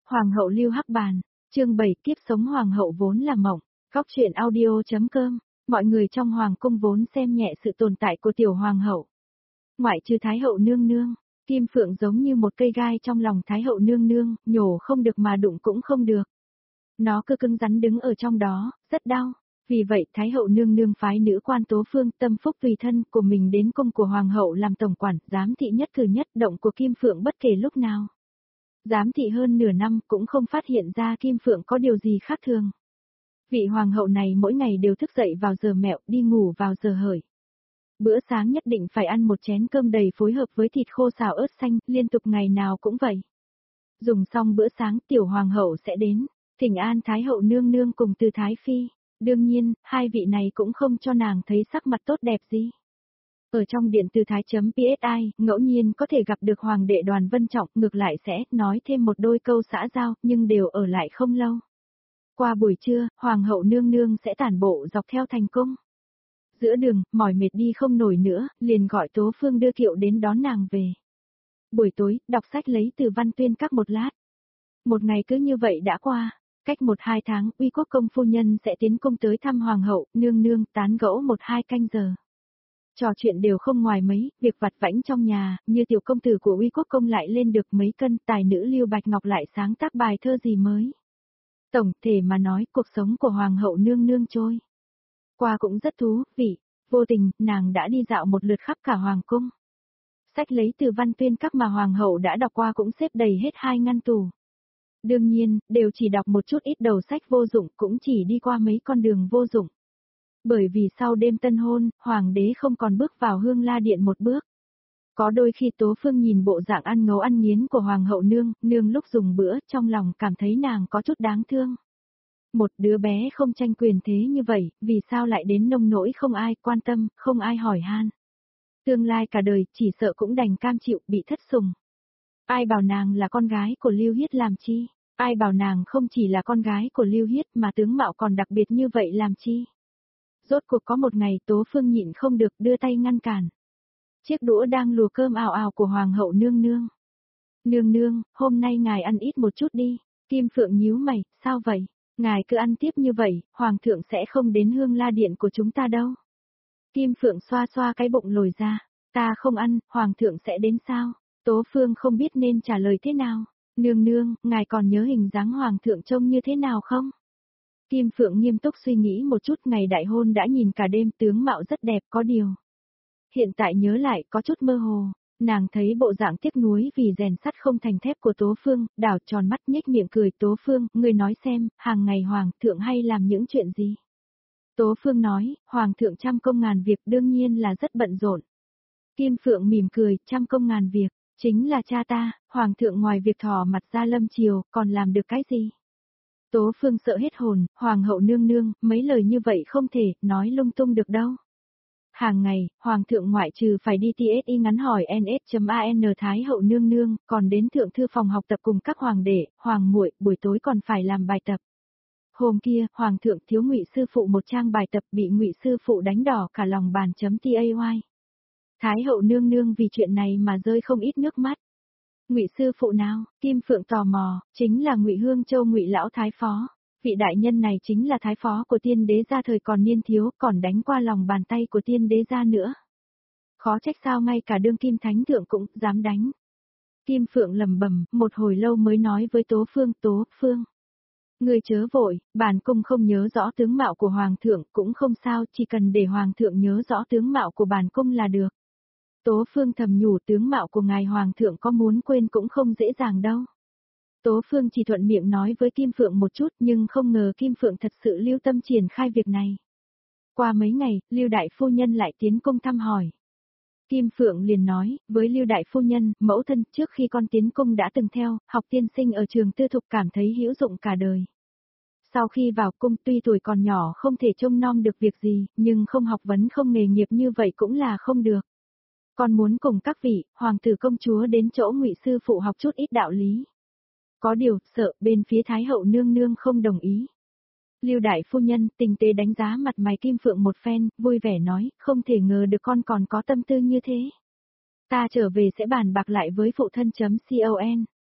Hoàng hậu Lưu Hắc Bàn, chương 7 kiếp sống hoàng hậu vốn là mộng, góc truyện audio.com, mọi người trong hoàng cung vốn xem nhẹ sự tồn tại của tiểu hoàng hậu. Ngoại trừ Thái hậu nương nương, Kim Phượng giống như một cây gai trong lòng Thái hậu nương nương, nhổ không được mà đụng cũng không được. Nó cứ cứng rắn đứng ở trong đó, rất đau. Vì vậy Thái hậu nương nương phái nữ quan Tố Phương tâm phúc tùy thân của mình đến cung của hoàng hậu làm tổng quản, giám thị nhất cử nhất động của Kim Phượng bất kể lúc nào. Giám thị hơn nửa năm cũng không phát hiện ra Kim Phượng có điều gì khác thường. Vị hoàng hậu này mỗi ngày đều thức dậy vào giờ mẹo, đi ngủ vào giờ hởi. Bữa sáng nhất định phải ăn một chén cơm đầy phối hợp với thịt khô xào ớt xanh, liên tục ngày nào cũng vậy. Dùng xong bữa sáng tiểu hoàng hậu sẽ đến, thỉnh an Thái hậu nương nương cùng Từ Thái Phi. Đương nhiên, hai vị này cũng không cho nàng thấy sắc mặt tốt đẹp gì. Ở trong điện Từ Thái.psi, ngẫu nhiên có thể gặp được Hoàng đệ Đoàn Vân Trọng, ngược lại sẽ nói thêm một đôi câu xã giao, nhưng đều ở lại không lâu. Qua buổi trưa, Hoàng hậu nương nương sẽ tản bộ dọc theo thành cung. Giữa đường, mỏi mệt đi không nổi nữa, liền gọi Tố Phương đưa kiệu đến đón nàng về. Buổi tối, đọc sách lấy từ Văn Tuyên Các một lát. Một ngày cứ như vậy đã qua. Cách 1-2 tháng, Uy Quốc công phu nhân sẽ tiến cung tới thăm hoàng hậu, nương nương, tán gẫu 1-2 canh giờ. Trò chuyện đều không ngoài mấy, việc vặt vãnh trong nhà, như tiểu công tử của Uy Quốc công lại lên được mấy cân, tài nữ Lưu Bạch Ngọc lại sáng tác bài thơ gì mới. Tổng thể mà nói, cuộc sống của hoàng hậu nương nương trôi qua cũng rất thú vị, vô tình, nàng đã đi dạo một lượt khắp cả hoàng cung. Sách lấy từ Văn Tuyên Các mà hoàng hậu đã đọc qua cũng xếp đầy hết 2 ngăn tủ. Đương nhiên, đều chỉ đọc một chút ít đầu sách vô dụng, cũng chỉ đi qua mấy con đường vô dụng. Bởi vì sau đêm tân hôn, hoàng đế không còn bước vào Hương La Điện một bước. Có đôi khi Tố Phương nhìn bộ dạng ăn ngấu ăn nghiến của hoàng hậu nương lúc dùng bữa, trong lòng cảm thấy nàng có chút đáng thương. Một đứa bé không tranh quyền thế như vậy, vì sao lại đến nông nỗi không ai quan tâm, không ai hỏi han. Tương lai cả đời, chỉ sợ cũng đành cam chịu bị thất sủng. Ai bảo nàng là con gái của Lưu Hiết làm chi? Ai bảo nàng không chỉ là con gái của Lưu Hiết mà tướng mạo còn đặc biệt như vậy làm chi? Rốt cuộc có một ngày Tố Phương nhịn không được đưa tay ngăn cản. Chiếc đũa đang lùa cơm ào ào của hoàng hậu nương nương. Nương nương, hôm nay ngài ăn ít một chút đi. Kim Phượng nhíu mày, sao vậy? Ngài cứ ăn tiếp như vậy, hoàng thượng sẽ không đến Hương La Điện của chúng ta đâu. Kim Phượng xoa xoa cái bụng lồi ra. Ta không ăn, hoàng thượng sẽ đến sao? Tố Phương không biết nên trả lời thế nào. Nương nương, ngài còn nhớ hình dáng hoàng thượng trông như thế nào không? Kim Phượng nghiêm túc suy nghĩ một chút, ngày đại hôn đã nhìn cả đêm, tướng mạo rất đẹp, có điều. Hiện tại nhớ lại có chút mơ hồ, nàng thấy bộ dạng tiếc nuối vì rèn sắt không thành thép của Tố Phương, đảo tròn mắt nhếch miệng cười. Tố Phương, ngươi nói xem, hàng ngày hoàng thượng hay làm những chuyện gì? Tố Phương nói, hoàng thượng trăm công ngàn việc, đương nhiên là rất bận rộn. Kim Phượng mỉm cười, trăm công ngàn việc. Chính là cha ta, hoàng thượng ngoài việc thò mặt ra lâm triều, còn làm được cái gì? Tố Phương sợ hết hồn, hoàng hậu nương nương, mấy lời như vậy không thể, nói lung tung được đâu. Hàng ngày, hoàng thượng ngoại trừ phải đi TSI ngắn hỏi ns.an Thái hậu nương nương, còn đến thượng thư phòng học tập cùng các hoàng đệ, hoàng muội, buổi tối còn phải làm bài tập. Hôm kia, hoàng thượng thiếu Ngụy sư phụ một trang bài tập, bị Ngụy sư phụ đánh đỏ cả lòng bàn.tay. Thái hậu nương nương vì chuyện này mà rơi không ít nước mắt. Ngụy sư phụ nào? Kim Phượng tò mò, chính là Ngụy Hương Châu Ngụy lão thái phó. Vị đại nhân này chính là thái phó của tiên đế gia thời còn niên thiếu, còn đánh qua lòng bàn tay của tiên đế gia nữa. Khó trách sao ngay cả đương kim thánh thượng cũng dám đánh. Kim Phượng lẩm bẩm, một hồi lâu mới nói với Tố Phương, Tố Phương. Người chớ vội, bản cung không nhớ rõ tướng mạo của hoàng thượng cũng không sao, chỉ cần để hoàng thượng nhớ rõ tướng mạo của bản cung là được. Tố Phương thầm nhủ, tướng mạo của ngài hoàng thượng có muốn quên cũng không dễ dàng đâu. Tố Phương chỉ thuận miệng nói với Kim Phượng một chút, nhưng không ngờ Kim Phượng thật sự lưu tâm triển khai việc này. Qua mấy ngày, Lưu đại phu nhân lại tiến cung thăm hỏi. Kim Phượng liền nói, với Lưu đại phu nhân, mẫu thân trước khi con tiến cung đã từng theo, học tiên sinh ở trường tư thục, cảm thấy hữu dụng cả đời. Sau khi vào cung tuy tuổi còn nhỏ không thể trông nom được việc gì, nhưng không học vấn không nghề nghiệp như vậy cũng là không được. Con muốn cùng các vị, hoàng tử công chúa đến chỗ Ngụy sư phụ học chút ít đạo lý. Có điều, sợ bên phía Thái hậu nương nương không đồng ý. Lưu đại phu nhân tinh tế đánh giá mặt mày Kim Phượng một phen, vui vẻ nói, không thể ngờ được con còn có tâm tư như thế. Ta trở về sẽ bàn bạc lại với phụ thân.con.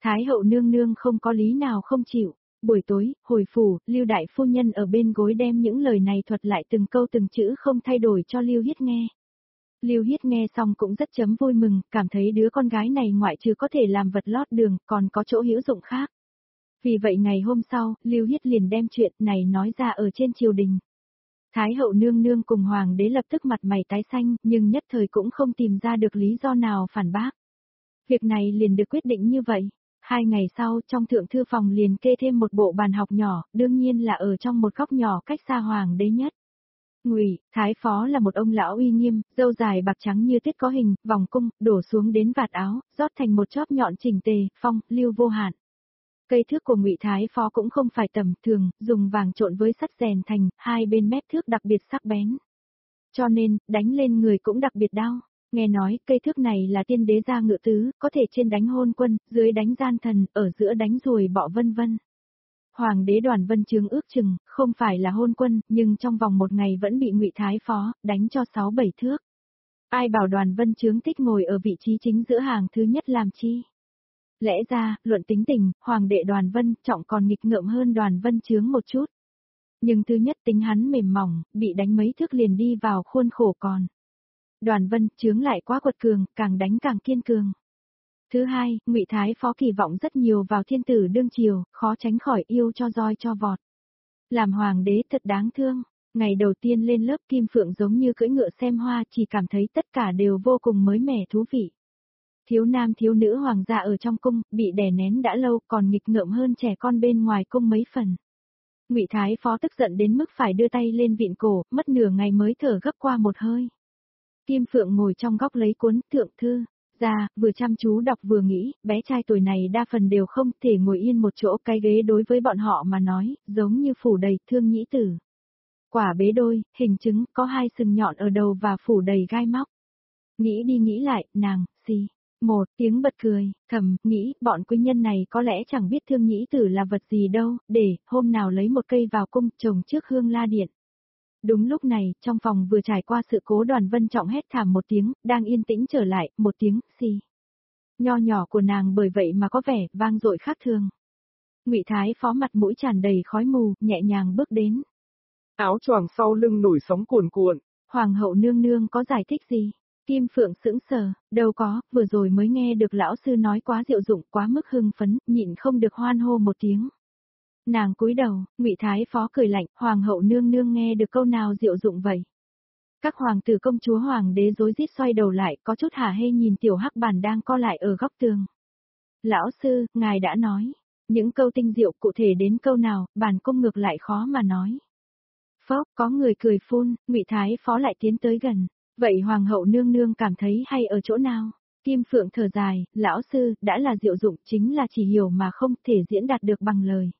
Thái hậu nương nương không có lý nào không chịu. Buổi tối, hồi phủ, Lưu đại phu nhân ở bên gối đem những lời này thuật lại từng câu từng chữ không thay đổi cho Lưu Hiết nghe. Lưu Hiết nghe xong cũng rất chấm vui mừng, cảm thấy đứa con gái này ngoại trừ có thể làm vật lót đường, còn có chỗ hữu dụng khác. Vì vậy ngày hôm sau, Lưu Hiết liền đem chuyện này nói ra ở trên triều đình. Thái hậu nương nương cùng hoàng đế lập tức mặt mày tái xanh, nhưng nhất thời cũng không tìm ra được lý do nào phản bác. Việc này liền được quyết định như vậy. 2 ngày sau, trong thượng thư phòng liền kê thêm một bộ bàn học nhỏ, đương nhiên là ở trong một góc nhỏ cách xa hoàng đế nhất. Ngụy Thái Phó là một ông lão uy nghiêm, râu dài bạc trắng như tuyết có hình, vòng cung, đổ xuống đến vạt áo, rót thành một chóp nhọn chỉnh tề, phong, lưu vô hạn. Cây thước của Ngụy Thái Phó cũng không phải tầm thường, dùng vàng trộn với sắt rèn thành, hai bên mép thước đặc biệt sắc bén. Cho nên, đánh lên người cũng đặc biệt đau. Nghe nói, cây thước này là tiên đế gia ngự tứ, có thể trên đánh hôn quân, dưới đánh gian thần, ở giữa đánh ruồi bọ vân vân. Hoàng đế Đoàn Vân Chướng ước chừng, không phải là hôn quân, nhưng trong vòng 1 ngày vẫn bị Ngụy Thái Phó, đánh cho 6-7 thước. Ai bảo Đoàn Vân Chướng thích ngồi ở vị trí chính giữa hàng thứ nhất làm chi? Lẽ ra, luận tính tình, Hoàng đệ Đoàn Vân Trọng còn nghịch ngợm hơn Đoàn Vân Chướng một chút. Nhưng thứ nhất tính hắn mềm mỏng, bị đánh mấy thước liền đi vào khuôn khổ còn. Đoàn Vân Chướng lại quá quật cường, càng đánh càng kiên cường. Thứ hai, Ngụy Thái Phó kỳ vọng rất nhiều vào thiên tử đương triều, khó tránh khỏi yêu cho roi cho vọt. Làm hoàng đế thật đáng thương, ngày đầu tiên lên lớp Kim Phượng giống như cưỡi ngựa xem hoa, chỉ cảm thấy tất cả đều vô cùng mới mẻ thú vị. Thiếu nam thiếu nữ hoàng gia ở trong cung, bị đè nén đã lâu còn nghịch ngợm hơn trẻ con bên ngoài cung mấy phần. Ngụy Thái Phó tức giận đến mức phải đưa tay lên vịn cổ, mất nửa ngày mới thở gấp qua một hơi. Kim Phượng ngồi trong góc lấy cuốn thượng thư ra, vừa chăm chú đọc vừa nghĩ, bé trai tuổi này đa phần đều không thể ngồi yên một chỗ, cái ghế đối với bọn họ mà nói, giống như phủ đầy thương nhĩ tử. Quả bế đôi, hình chứng, có 2 sừng nhọn ở đầu và phủ đầy gai móc. Nghĩ đi nghĩ lại, nàng, xì. Một tiếng bật cười, thầm, nghĩ, bọn quý nhân này có lẽ chẳng biết thương nhĩ tử là vật gì đâu, để, hôm nào lấy một cây vào cung, trồng trước hương la điện. Đúng lúc này, trong phòng vừa trải qua sự cố Đoàn Vân Trọng hét thảm một tiếng, đang yên tĩnh trở lại, một tiếng, xì. Nho nhỏ của nàng bởi vậy mà có vẻ, vang dội khác thường. Ngụy Thái Phó mặt mũi tràn đầy khói mù, nhẹ nhàng bước đến. Áo choàng sau lưng nổi sóng cuồn cuộn. Hoàng hậu nương nương có giải thích gì? Kim Phượng sững sờ, đâu có, vừa rồi mới nghe được lão sư nói quá diệu dụng, quá mức hưng phấn, nhịn không được hoan hô một tiếng. Nàng cúi đầu, Ngụy Thái Phó cười lạnh, hoàng hậu nương nương nghe được câu nào diệu dụng vậy? Các hoàng tử công chúa hoàng đế rối rít xoay đầu lại, có chút hả hê nhìn tiểu hắc bàn đang co lại ở góc tường. Lão sư, ngài đã nói, những câu tinh diệu cụ thể đến câu nào, bản cung ngược lại khó mà nói. Phốc, có người cười phun, Ngụy Thái Phó lại tiến tới gần. Vậy hoàng hậu nương nương cảm thấy hay ở chỗ nào? Kim Phượng thở dài, lão sư, đã là diệu dụng chính là chỉ hiểu mà không thể diễn đạt được bằng lời.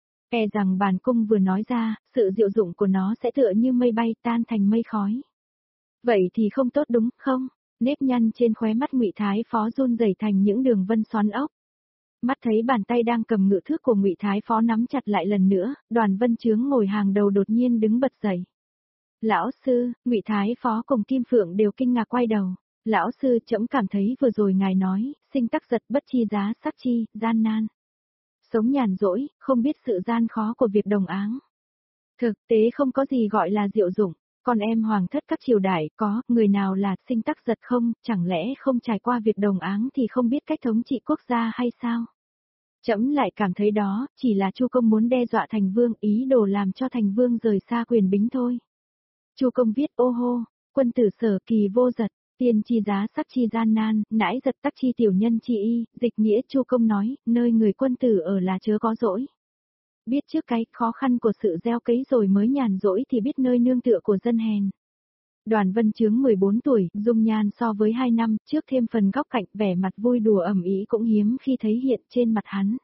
E rằng bản cung vừa nói ra, sự diệu dụng của nó sẽ tựa như mây bay tan thành mây khói. Vậy thì không tốt đúng không? Nếp nhăn trên khóe mắt Ngụy Thái Phó run rẩy thành những đường vân xoắn ốc. Mắt thấy bàn tay đang cầm ngự thước của Ngụy Thái Phó nắm chặt lại lần nữa, Đoàn Vân Chướng ngồi hàng đầu đột nhiên đứng bật dậy. Lão sư, Ngụy Thái Phó cùng Kim Phượng đều kinh ngạc quay đầu. Lão sư, trẫm cảm thấy vừa rồi ngài nói, sinh tắc giật bất chi giá sắc chi, gian nan. Sống nhàn rỗi, không biết sự gian khó của việc đồng áng. Thực tế không có gì gọi là diệu dụng, còn em hoàng thất các triều đại có, người nào là sinh tắc giật không, chẳng lẽ không trải qua việc đồng áng thì không biết cách thống trị quốc gia hay sao? Trẫm lại cảm thấy đó, chỉ là Chu Công muốn đe dọa Thành Vương, ý đồ làm cho Thành Vương rời xa quyền bính thôi. Chu Công viết ô hô, quân tử sở kỳ vô giật, tiên chi giá sắc chi gian nan, nãi giật tắc chi tiểu nhân chi y, dịch nghĩa Chu Công nói, nơi người quân tử ở là chớ có dỗi. Biết trước cái khó khăn của sự gieo cấy rồi mới nhàn rỗi thì biết nơi nương tựa của dân hèn. Đoàn Vân Chướng 14 tuổi, dung nhan so với 2 năm trước thêm phần góc cạnh vẻ mặt vui đùa ẩm ý cũng hiếm khi thấy hiện trên mặt hắn.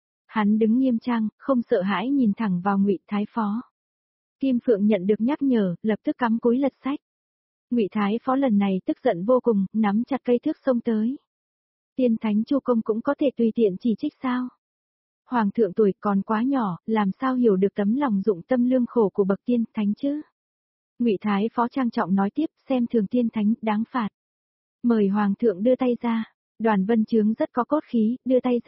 Hắn đứng nghiêm trang, không sợ hãi nhìn thẳng vào Ngụy Thái Phó. Kim Phượng nhận được nhắc nhở, lập tức cắm cúi lật sách. Ngụy Thái Phó lần này tức giận vô cùng, nắm chặt cây thước xông tới. Tiên thánh Chu Công cũng có thể tùy tiện chỉ trích sao? Hoàng thượng tuổi còn quá nhỏ, làm sao hiểu được tấm lòng dụng tâm lương khổ của bậc tiên thánh chứ? Ngụy Thái Phó trang trọng nói tiếp, xem thường tiên thánh, đáng phạt. Mời hoàng thượng đưa tay ra. Đoàn Vân Chướng rất có cốt khí, đưa tay ra.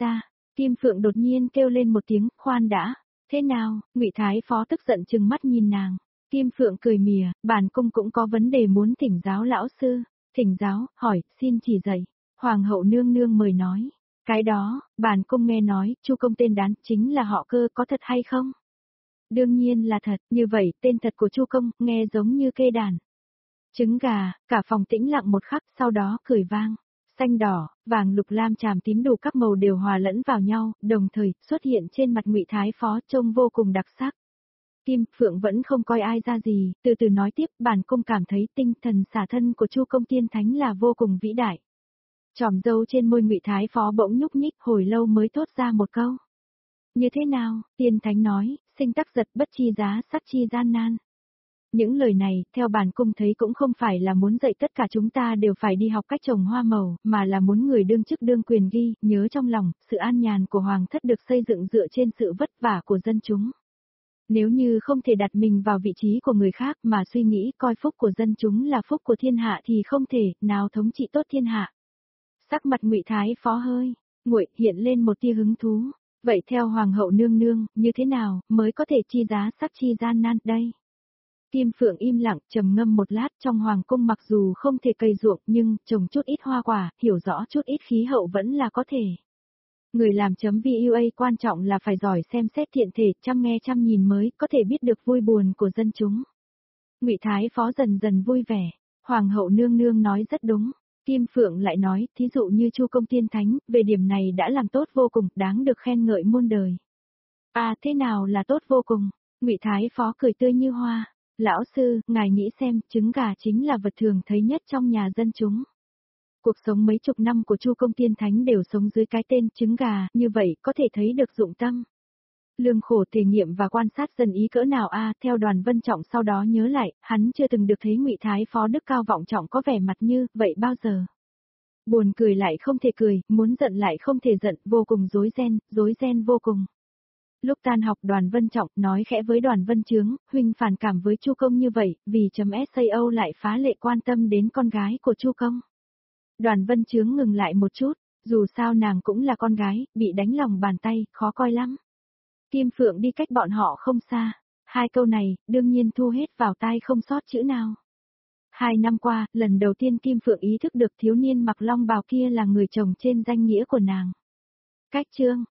Kim Phượng đột nhiên kêu lên một tiếng, khoan đã, thế nào, Ngụy Thái Phó tức giận trừng mắt nhìn nàng. Kim Phượng cười mỉa, bản cung cũng có vấn đề muốn thỉnh giáo lão sư, thỉnh giáo, hỏi, xin chỉ dạy. Hoàng hậu nương nương mời nói, cái đó, bản cung nghe nói, Chu công tên đán chính là họ Cơ, có thật hay không? Đương nhiên là thật, như vậy tên thật của Chu công, nghe giống như kê đàn. Trứng gà, cả phòng tĩnh lặng một khắc, sau đó cười vang. Xanh đỏ, vàng lục lam tràm tím đủ các màu đều hòa lẫn vào nhau, đồng thời xuất hiện trên mặt Ngụy Thái Phó trông vô cùng đặc sắc. Kim Phượng vẫn không coi ai ra gì, từ từ nói tiếp, bản cung cảm thấy tinh thần xả thân của Chu công tiên thánh là vô cùng vĩ đại. Chòm râu trên môi Ngụy Thái Phó bỗng nhúc nhích, hồi lâu mới thốt ra một câu. Như thế nào? Tiên thánh nói, sinh tắc giật bất chi giá sắc chi gian nan. Những lời này, theo bản cung thấy cũng không phải là muốn dạy tất cả chúng ta đều phải đi học cách trồng hoa màu, mà là muốn người đương chức đương quyền ghi, nhớ trong lòng, sự an nhàn của hoàng thất được xây dựng dựa trên sự vất vả của dân chúng. Nếu như không thể đặt mình vào vị trí của người khác mà suy nghĩ coi phúc của dân chúng là phúc của thiên hạ thì không thể nào thống trị tốt thiên hạ. Sắc mặt Ngụy Thái Phó hơi nguội, hiện lên một tia hứng thú. Vậy theo hoàng hậu nương nương, như thế nào mới có thể chi giá sắc chi gian nan đây? Kim Phượng im lặng, trầm ngâm một lát, trong hoàng cung mặc dù không thể cày ruộng nhưng trồng chút ít hoa quả, hiểu rõ chút ít khí hậu vẫn là có thể. Người làm .vua quan trọng là phải giỏi xem xét thiện thể, chăm nghe chăm nhìn mới có thể biết được vui buồn của dân chúng. Ngụy Thái Phó dần dần vui vẻ, hoàng hậu nương nương nói rất đúng. Kim Phượng lại nói, thí dụ như Chu công tiên thánh, về điểm này đã làm tốt vô cùng, đáng được khen ngợi muôn đời. À, thế nào là tốt vô cùng? Ngụy Thái Phó cười tươi như hoa. Lão sư, ngài nghĩ xem, trứng gà chính là vật thường thấy nhất trong nhà dân chúng. Cuộc sống mấy chục năm của Chu công tiên thánh đều sống dưới cái tên trứng gà, như vậy có thể thấy được dụng tâm. Lương khổ thể nghiệm và quan sát dân ý cỡ nào theo Đoàn Vân Trọng sau đó nhớ lại, hắn chưa từng được thấy Ngụy Thái Phó đức cao vọng trọng có vẻ mặt như vậy bao giờ. Buồn cười lại không thể cười, muốn giận lại không thể giận, vô cùng rối ren vô cùng. Lúc tan học Đoàn Vân Trọng nói khẽ với Đoàn Vân Chướng, huynh phản cảm với Chu công như vậy, vì .sao lại phá lệ quan tâm đến con gái của Chu công. Đoàn Vân Chướng ngừng lại một chút, dù sao nàng cũng là con gái, bị đánh lòng bàn tay, khó coi lắm. Kim Phượng đi cách bọn họ không xa, hai câu này, đương nhiên thu hết vào tai không sót chữ nào. 2 năm qua, lần đầu tiên Kim Phượng ý thức được thiếu niên mặc long bào kia là người chồng trên danh nghĩa của nàng. Cách chương